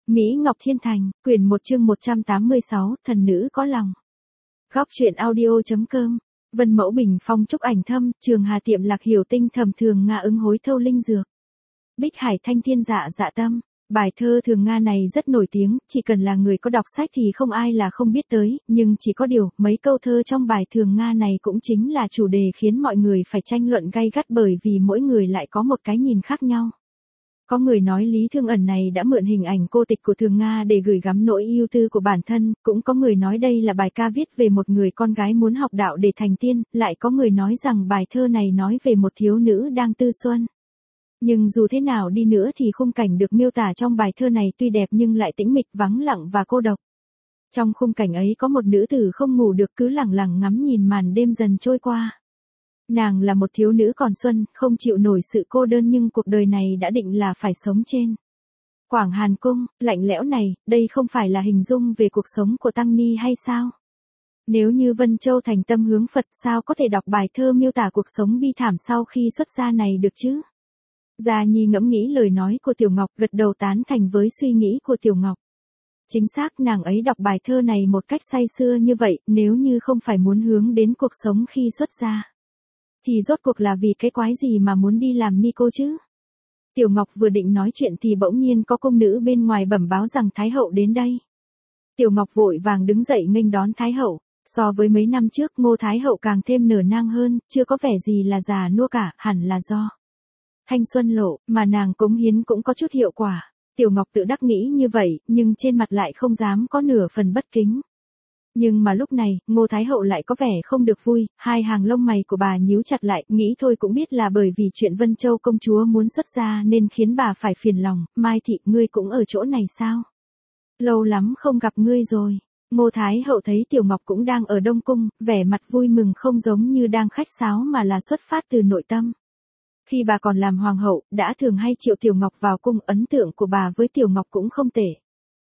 Mỹ Ngọc Thiên Thành, quyển 1 chương 186, thần nữ có lòng. Góc truyện audio.com. Vân Mẫu Bình Phong Trúc Ảnh Thâm, Trường Hà Tiệm Lạc Hiểu Tinh Thầm Thường Nga Ứng Hối Thâu Linh Dược. Bích Hải Thanh Thiên Dạ Dạ Tâm. Bài thơ Thường Nga này rất nổi tiếng, chỉ cần là người có đọc sách thì không ai là không biết tới, nhưng chỉ có điều, mấy câu thơ trong bài Thường Nga này cũng chính là chủ đề khiến mọi người phải tranh luận gay gắt bởi vì mỗi người lại có một cái nhìn khác nhau. Có người nói Lý Thương Ẩn này đã mượn hình ảnh cô tịch của Thường Nga để gửi gắm nỗi ưu tư của bản thân, cũng có người nói đây là bài ca viết về một người con gái muốn học đạo để thành tiên, lại có người nói rằng bài thơ này nói về một thiếu nữ đang tư xuân. Nhưng dù thế nào đi nữa thì khung cảnh được miêu tả trong bài thơ này tuy đẹp nhưng lại tĩnh mịch vắng lặng và cô độc. Trong khung cảnh ấy có một nữ tử không ngủ được cứ lẳng lặng ngắm nhìn màn đêm dần trôi qua. Nàng là một thiếu nữ còn xuân, không chịu nổi sự cô đơn nhưng cuộc đời này đã định là phải sống trên Quảng Hàn Cung, lạnh lẽo này, đây không phải là hình dung về cuộc sống của Tăng Ni hay sao? Nếu như Vân Châu thành tâm hướng Phật sao có thể đọc bài thơ miêu tả cuộc sống bi thảm sau khi xuất gia này được chứ? Gia Nhi ngẫm nghĩ lời nói của Tiểu Ngọc, gật đầu tán thành với suy nghĩ của Tiểu Ngọc. Chính xác, nàng ấy đọc bài thơ này một cách say sưa như vậy, nếu như không phải muốn hướng đến cuộc sống khi xuất gia, thì rốt cuộc là vì cái quái gì mà muốn đi làm ni cô chứ? Tiểu Ngọc vừa định nói chuyện thì bỗng nhiên có công nữ bên ngoài bẩm báo rằng Thái Hậu đến đây. Tiểu Ngọc vội vàng đứng dậy nghênh đón Thái Hậu. So với mấy năm trước, Ngô Thái Hậu càng thêm nở nang hơn, chưa có vẻ gì là già nua cả, hẳn là do thanh xuân lộ, mà nàng cống hiến cũng có chút hiệu quả. Tiểu Ngọc tự đắc nghĩ như vậy, nhưng trên mặt lại không dám có nửa phần bất kính. Nhưng mà lúc này, Ngô Thái Hậu lại có vẻ không được vui, hai hàng lông mày của bà nhíu chặt lại, nghĩ thôi cũng biết là bởi vì chuyện Vân Châu công chúa muốn xuất gia nên khiến bà phải phiền lòng. Mai thị, ngươi cũng ở chỗ này sao? Lâu lắm không gặp ngươi rồi. Ngô Thái Hậu thấy Tiểu Ngọc cũng đang ở Đông Cung, vẻ mặt vui mừng không giống như đang khách sáo mà là xuất phát từ nội tâm. Khi bà còn làm hoàng hậu, đã thường hay triệu Tiểu Ngọc vào cung, ấn tượng của bà với Tiểu Ngọc cũng không tệ.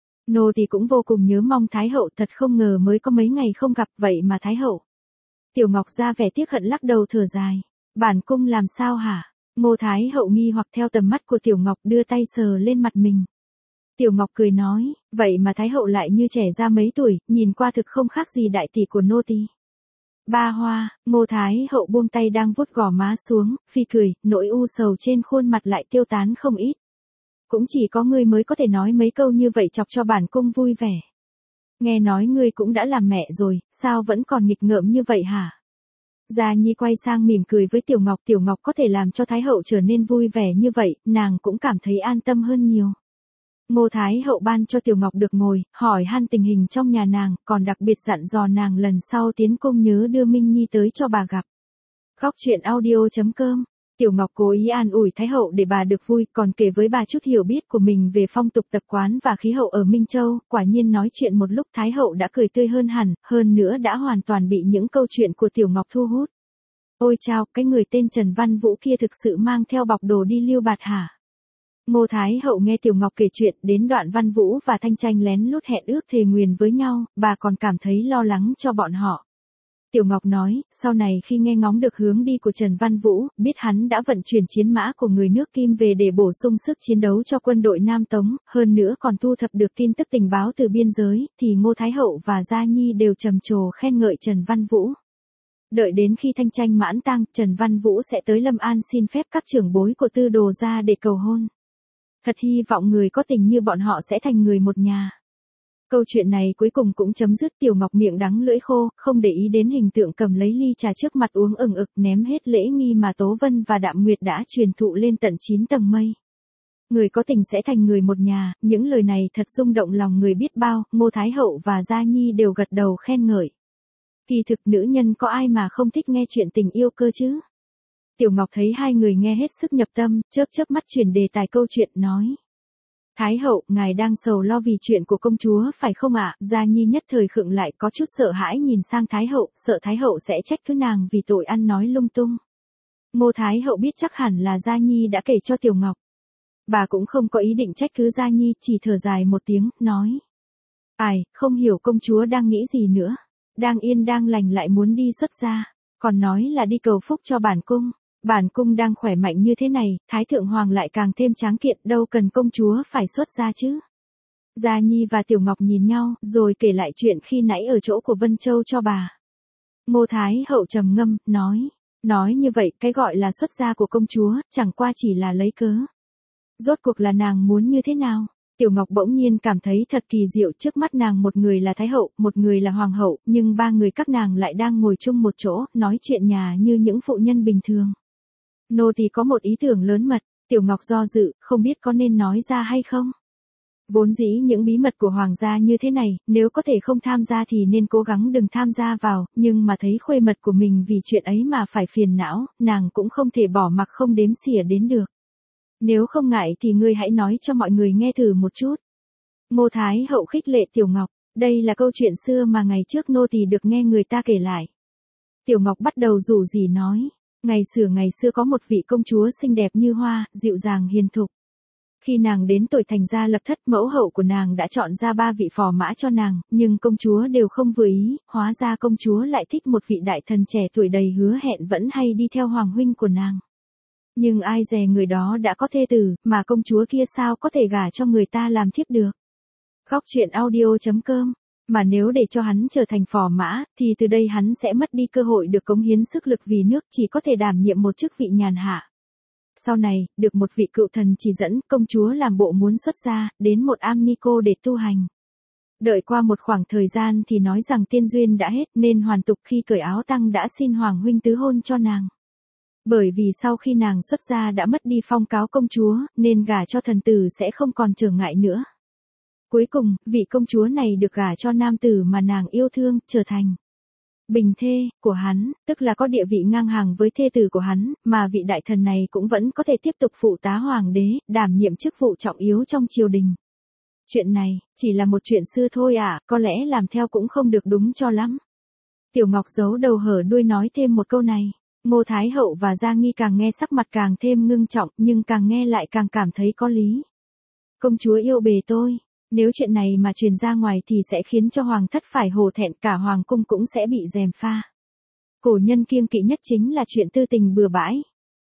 Nô thì cũng vô cùng nhớ mong Thái Hậu, thật không ngờ mới có mấy ngày không gặp vậy mà Thái Hậu. Tiểu Ngọc ra vẻ tiếc hận lắc đầu thở dài. Bản cung làm sao hả? Ngô Thái Hậu nghi hoặc theo tầm mắt của Tiểu Ngọc đưa tay sờ lên mặt mình. Tiểu Ngọc cười nói, vậy mà Thái Hậu lại như trẻ ra mấy tuổi, nhìn qua thực không khác gì đại tỷ của nô tỳ. Ba Hoa, Ngô Thái Hậu buông tay đang vuốt gò má xuống, phi cười, nỗi u sầu trên khuôn mặt lại tiêu tán không ít. Cũng chỉ có ngươi mới có thể nói mấy câu như vậy chọc cho bản cung vui vẻ. Nghe nói ngươi cũng đã làm mẹ rồi, sao vẫn còn nghịch ngợm như vậy hả? Gia Nhi quay sang mỉm cười với Tiểu Ngọc có thể làm cho Thái Hậu trở nên vui vẻ như vậy, nàng cũng cảm thấy an tâm hơn nhiều. Ngô Thái Hậu ban cho Tiểu Ngọc được ngồi, hỏi han tình hình trong nhà nàng, còn đặc biệt dặn dò nàng lần sau tiến cung nhớ đưa Minh Nhi tới cho bà gặp. Góc truyện audio.com. Tiểu Ngọc cố ý an ủi Thái Hậu để bà được vui, còn kể với bà chút hiểu biết của mình về phong tục tập quán và khí hậu ở Minh Châu, quả nhiên nói chuyện một lúc Thái Hậu đã cười tươi hơn hẳn, hơn nữa đã hoàn toàn bị những câu chuyện của Tiểu Ngọc thu hút. Ôi chao, cái người tên Trần Văn Vũ kia thực sự mang theo bọc đồ đi lưu bạt hả? Ngô Thái Hậu nghe Tiểu Ngọc kể chuyện đến đoạn Văn Vũ và Thanh Tranh lén lút hẹn ước thề nguyền với nhau, bà còn cảm thấy lo lắng cho bọn họ. Tiểu Ngọc nói, sau này khi nghe ngóng được hướng đi của Trần Văn Vũ, biết hắn đã vận chuyển chiến mã của người nước Kim về để bổ sung sức chiến đấu cho quân đội Nam Tống, hơn nữa còn thu thập được tin tức tình báo từ biên giới, thì Ngô Thái Hậu và Gia Nhi đều trầm trồ khen ngợi Trần Văn Vũ. Đợi đến khi Thanh Tranh mãn tang, Trần Văn Vũ sẽ tới Lâm An xin phép các trưởng bối của Tư Đồ gia để cầu hôn. Thật hy vọng người có tình như bọn họ sẽ thành người một nhà. Câu chuyện này cuối cùng cũng chấm dứt. Tiểu Ngọc miệng đắng lưỡi khô, không để ý đến hình tượng cầm lấy ly trà trước mặt uống ừng ực, ném hết lễ nghi mà Tố Vân và Đạm Nguyệt đã truyền thụ lên tận 9 tầng mây. Người có tình sẽ thành người một nhà, những lời này thật rung động lòng người biết bao. Ngô Thái Hậu và Gia Nhi đều gật đầu khen ngợi. Kỳ thực nữ nhân có ai mà không thích nghe chuyện tình yêu cơ chứ? Tiểu Ngọc thấy hai người nghe hết sức nhập tâm, chớp mắt chuyển đề tài câu chuyện, nói. Thái Hậu, ngài đang sầu lo vì chuyện của công chúa phải không ạ? Gia Nhi nhất thời khựng lại, có chút sợ hãi nhìn sang Thái Hậu, sợ Thái Hậu sẽ trách cứ nàng vì tội ăn nói lung tung. Ngô Thái Hậu biết chắc hẳn là Gia Nhi đã kể cho Tiểu Ngọc. Bà cũng không có ý định trách cứ Gia Nhi, chỉ thở dài một tiếng, nói. Ai, không hiểu công chúa đang nghĩ gì nữa. Đang yên đang lành lại muốn đi xuất gia, còn nói là đi cầu phúc cho bản cung. Bản cung đang khỏe mạnh như thế này, Thái Thượng Hoàng lại càng thêm tráng kiện, đâu cần công chúa phải xuất gia chứ. Gia Nhi và Tiểu Ngọc nhìn nhau, rồi kể lại chuyện khi nãy ở chỗ của Vân Châu cho bà. Ngô Thái Hậu trầm ngâm, nói như vậy, cái gọi là xuất gia của công chúa, chẳng qua chỉ là lấy cớ. Rốt cuộc là nàng muốn như thế nào? Tiểu Ngọc bỗng nhiên cảm thấy thật kỳ diệu, trước mắt nàng một người là Thái Hậu, một người là Hoàng Hậu, nhưng ba người các nàng lại đang ngồi chung một chỗ, nói chuyện nhà như những phụ nhân bình thường. Nô tỳ có một ý tưởng lớn mật. Tiểu Ngọc do dự, không biết có nên nói ra hay không. Vốn dĩ những bí mật của hoàng gia như thế này, nếu có thể không tham gia thì nên cố gắng đừng tham gia vào, nhưng mà thấy khuê mật của mình vì chuyện ấy mà phải phiền não, nàng cũng không thể bỏ mặc không đếm xỉa đến được. Nếu không ngại thì ngươi hãy nói cho mọi người nghe thử một chút. Ngô Thái Hậu khích lệ Tiểu Ngọc, đây là câu chuyện xưa mà ngày trước nô tỳ được nghe người ta kể lại. Tiểu Ngọc bắt đầu rủ rỉ nói, ngày xưa có một vị công chúa xinh đẹp như hoa, dịu dàng hiền thục. Khi nàng đến tuổi thành gia lập thất, mẫu hậu của nàng đã chọn ra 3 vị phò mã cho nàng, nhưng công chúa đều không vừa ý, hóa ra công chúa lại thích một vị đại thần trẻ tuổi đầy hứa hẹn vẫn hay đi theo hoàng huynh của nàng. Nhưng ai dè người đó đã có thê tử, mà công chúa kia sao có thể gả cho người ta làm thiếp được. Góc truyện audio.com. Mà nếu để cho hắn trở thành phò mã, thì từ đây hắn sẽ mất đi cơ hội được cống hiến sức lực vì nước, chỉ có thể đảm nhiệm một chức vị nhàn hạ. Sau này, được một vị cựu thần chỉ dẫn, công chúa làm bộ muốn xuất gia, đến một am ni cô để tu hành. Đợi qua một khoảng thời gian thì nói rằng tiên duyên đã hết, nên hoàn tục khi cởi áo tang đã xin hoàng huynh tứ hôn cho nàng. Bởi vì sau khi nàng xuất gia đã mất đi phong cáo công chúa, nên gả cho thần tử sẽ không còn trở ngại nữa. Cuối cùng, vị công chúa này được gả cho nam tử mà nàng yêu thương, trở thành bình thê của hắn, tức là có địa vị ngang hàng với thê tử của hắn, mà vị đại thần này cũng vẫn có thể tiếp tục phụ tá hoàng đế, đảm nhiệm chức vụ trọng yếu trong triều đình. Chuyện này, chỉ là một chuyện xưa thôi à, có lẽ làm theo cũng không được đúng cho lắm. Tiểu Ngọc giấu đầu hở đuôi nói thêm một câu này. Ngô Thái Hậu và Gia Nghi càng nghe sắc mặt càng thêm ngưng trọng, nhưng càng nghe lại càng cảm thấy có lý. Công chúa yêu bề tôi. Nếu chuyện này mà truyền ra ngoài thì sẽ khiến cho hoàng thất phải hổ thẹn, cả hoàng cung cũng sẽ bị gièm pha. Cổ nhân kiêng kỵ nhất chính là chuyện tư tình bừa bãi.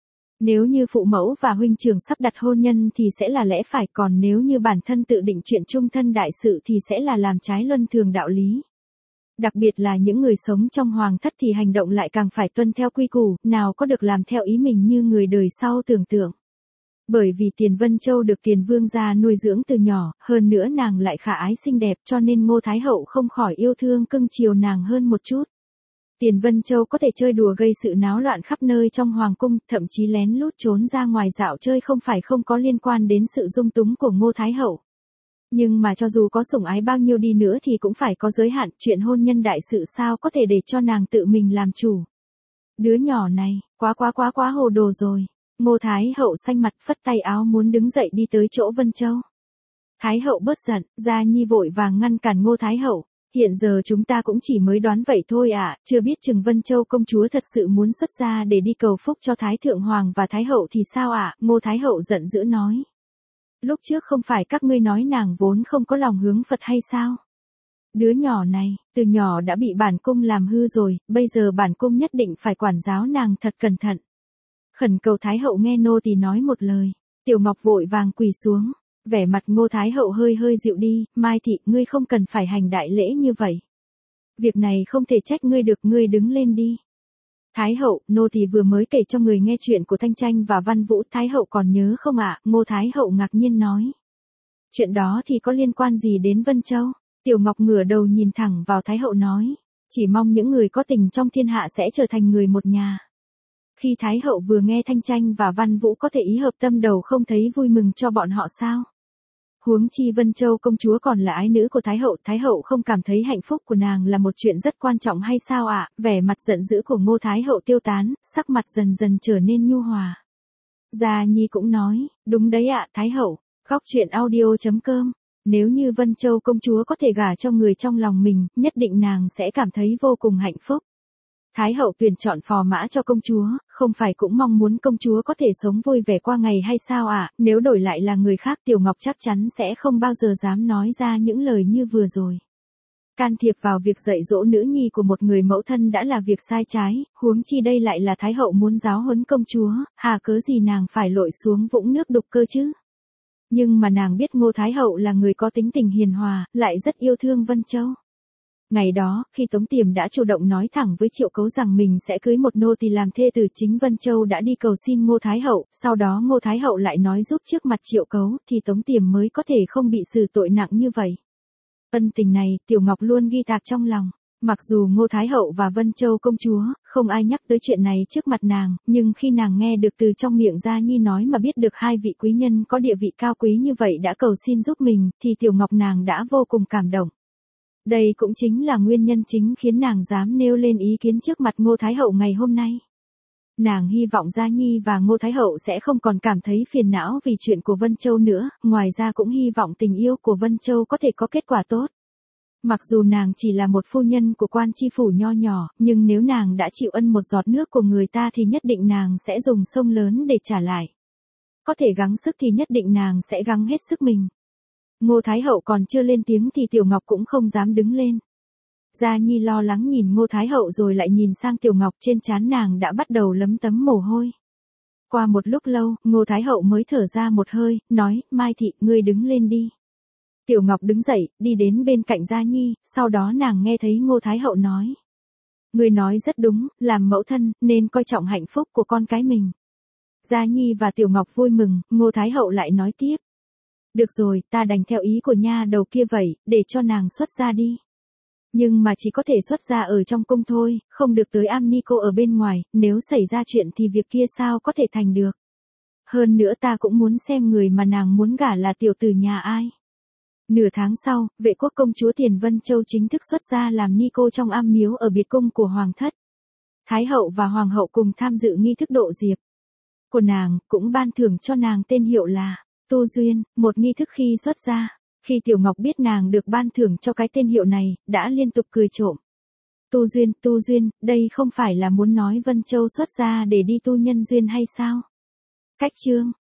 Nếu như phụ mẫu và huynh trưởng sắp đặt hôn nhân thì sẽ là lẽ phải, còn nếu như bản thân tự định chuyện chung thân đại sự thì sẽ là làm trái luân thường đạo lý. Đặc biệt là những người sống trong hoàng thất thì hành động lại càng phải tuân theo quy củ, nào có được làm theo ý mình như người đời sau tưởng tượng. Bởi vì Tiền Vân Châu được Tiền Vương gia nuôi dưỡng từ nhỏ, hơn nữa nàng lại khả ái xinh đẹp cho nên Ngô Thái Hậu không khỏi yêu thương cưng chiều nàng hơn một chút. Tiền Vân Châu có thể chơi đùa gây sự náo loạn khắp nơi trong hoàng cung, thậm chí lén lút trốn ra ngoài dạo chơi không phải không có liên quan đến sự dung túng của Ngô Thái Hậu. Nhưng mà cho dù có sủng ái bao nhiêu đi nữa thì cũng phải có giới hạn, chuyện hôn nhân đại sự sao có thể để cho nàng tự mình làm chủ. Đứa nhỏ này, quá hồ đồ rồi. Ngô Thái Hậu xanh mặt phất tay áo muốn đứng dậy đi tới chỗ Vân Châu. Thái Hậu bớt giận, Gia Nhi vội vàng ngăn cản Ngô Thái Hậu. Hiện giờ chúng ta cũng chỉ mới đoán vậy thôi ạ, chưa biết chừng Vân Châu công chúa thật sự muốn xuất gia để đi cầu phúc cho Thái Thượng Hoàng và Thái Hậu thì sao ạ, Ngô Thái Hậu giận dữ nói. Lúc trước không phải các ngươi nói nàng vốn không có lòng hướng Phật hay sao? Đứa nhỏ này, từ nhỏ đã bị bản cung làm hư rồi, bây giờ bản cung nhất định phải quản giáo nàng thật cẩn thận. Khẩn cầu Thái Hậu nghe nô tỳ nói một lời. Tiểu Ngọc vội vàng quỳ xuống. Vẻ mặt Ngô Thái Hậu hơi dịu đi, Mai thị, ngươi không cần phải hành đại lễ như vậy. Việc này không thể trách ngươi được, ngươi đứng lên đi. Thái Hậu, nô tỳ vừa mới kể cho người nghe chuyện của Thanh Tranh và Văn Vũ, Thái Hậu còn nhớ không ạ? Ngô Thái Hậu ngạc nhiên nói. Chuyện đó thì có liên quan gì đến Vân Châu? Tiểu Ngọc ngửa đầu nhìn thẳng vào Thái Hậu nói. Chỉ mong những người có tình trong thiên hạ sẽ trở thành người một nhà. Khi Thái Hậu vừa nghe Thanh Tranh và Văn Vũ có thể ý hợp tâm đầu không thấy vui mừng cho bọn họ sao? Huống chi Vân Châu công chúa còn là ái nữ của Thái Hậu không cảm thấy hạnh phúc của nàng là một chuyện rất quan trọng hay sao ạ? Vẻ mặt giận dữ của Ngô Thái Hậu tiêu tán, sắc mặt dần dần trở nên nhu hòa. Gia Nhi cũng nói, đúng đấy ạ, Thái Hậu. Góc truyện audio.com. Nếu như Vân Châu công chúa có thể gả cho người trong lòng mình, nhất định nàng sẽ cảm thấy vô cùng hạnh phúc. Thái Hậu tuyển chọn phò mã cho công chúa, không phải cũng mong muốn công chúa có thể sống vui vẻ qua ngày hay sao ạ? Nếu đổi lại là người khác Tiểu Ngọc chắc chắn sẽ không bao giờ dám nói ra những lời như vừa rồi. Can thiệp vào việc dạy dỗ nữ nhi của một người mẫu thân đã là việc sai trái, huống chi đây lại là Thái Hậu muốn giáo huấn công chúa, hà cớ gì nàng phải lội xuống vũng nước đục cơ chứ? Nhưng mà nàng biết Ngô Thái Hậu là người có tính tình hiền hòa, lại rất yêu thương Vân Châu. Ngày đó, khi Tống Tiềm đã chủ động nói thẳng với Triệu Cấu rằng mình sẽ cưới một nô tỳ làm thê tử, chính Vân Châu đã đi cầu xin Ngô Thái Hậu, sau đó Ngô Thái Hậu lại nói giúp trước mặt Triệu Cấu, thì Tống Tiềm mới có thể không bị xử tội nặng như vậy. Ân tình này, Tiểu Ngọc luôn ghi tạc trong lòng. Mặc dù Ngô Thái Hậu và Vân Châu công chúa, không ai nhắc tới chuyện này trước mặt nàng, nhưng khi nàng nghe được từ trong miệng Gia Nhi nói mà biết được hai vị quý nhân có địa vị cao quý như vậy đã cầu xin giúp mình, thì Tiểu Ngọc nàng đã vô cùng cảm động. Đây cũng chính là nguyên nhân chính khiến nàng dám nêu lên ý kiến trước mặt Ngô Thái Hậu ngày hôm nay. Nàng hy vọng Gia Nhi và Ngô Thái Hậu sẽ không còn cảm thấy phiền não vì chuyện của Vân Châu nữa, ngoài ra cũng hy vọng tình yêu của Vân Châu có thể có kết quả tốt. Mặc dù nàng chỉ là một phu nhân của quan tri phủ nho nhỏ, nhưng nếu nàng đã chịu ân một giọt nước của người ta thì nhất định nàng sẽ dùng sông lớn để trả lại. Có thể gắng sức thì nhất định nàng sẽ gắng hết sức mình. Ngô Thái Hậu còn chưa lên tiếng thì Tiểu Ngọc cũng không dám đứng lên. Gia Nhi lo lắng nhìn Ngô Thái Hậu rồi lại nhìn sang Tiểu Ngọc, trên trán nàng đã bắt đầu lấm tấm mồ hôi. Qua một lúc lâu, Ngô Thái Hậu mới thở ra một hơi, nói, Mai Thị, ngươi đứng lên đi. Tiểu Ngọc đứng dậy, đi đến bên cạnh Gia Nhi, sau đó nàng nghe thấy Ngô Thái Hậu nói. Ngươi nói rất đúng, làm mẫu thân, nên coi trọng hạnh phúc của con cái mình. Gia Nhi và Tiểu Ngọc vui mừng, Ngô Thái Hậu lại nói tiếp. Được rồi, ta đành theo ý của nha đầu kia vậy, để cho nàng xuất gia đi. Nhưng mà chỉ có thể xuất gia ở trong cung thôi, không được tới am ni cô ở bên ngoài, nếu xảy ra chuyện thì việc kia sao có thể thành được. Hơn nữa ta cũng muốn xem người mà nàng muốn gả là tiểu tử nhà ai. Nửa tháng sau, Vệ quốc công chúa Tiền Vân Châu chính thức xuất gia làm ni cô trong am miếu ở biệt cung của Hoàng thất. Thái hậu và Hoàng hậu cùng tham dự nghi thức độ diệp của nàng, cũng ban thưởng cho nàng tên hiệu là Tu Duyên, một nghi thức khi xuất gia. Khi Tiểu Ngọc biết nàng được ban thưởng cho cái tên hiệu này, đã liên tục cười trộm. Tu Duyên, đây không phải là muốn nói Vân Châu xuất gia để đi tu nhân duyên hay sao? Cách chương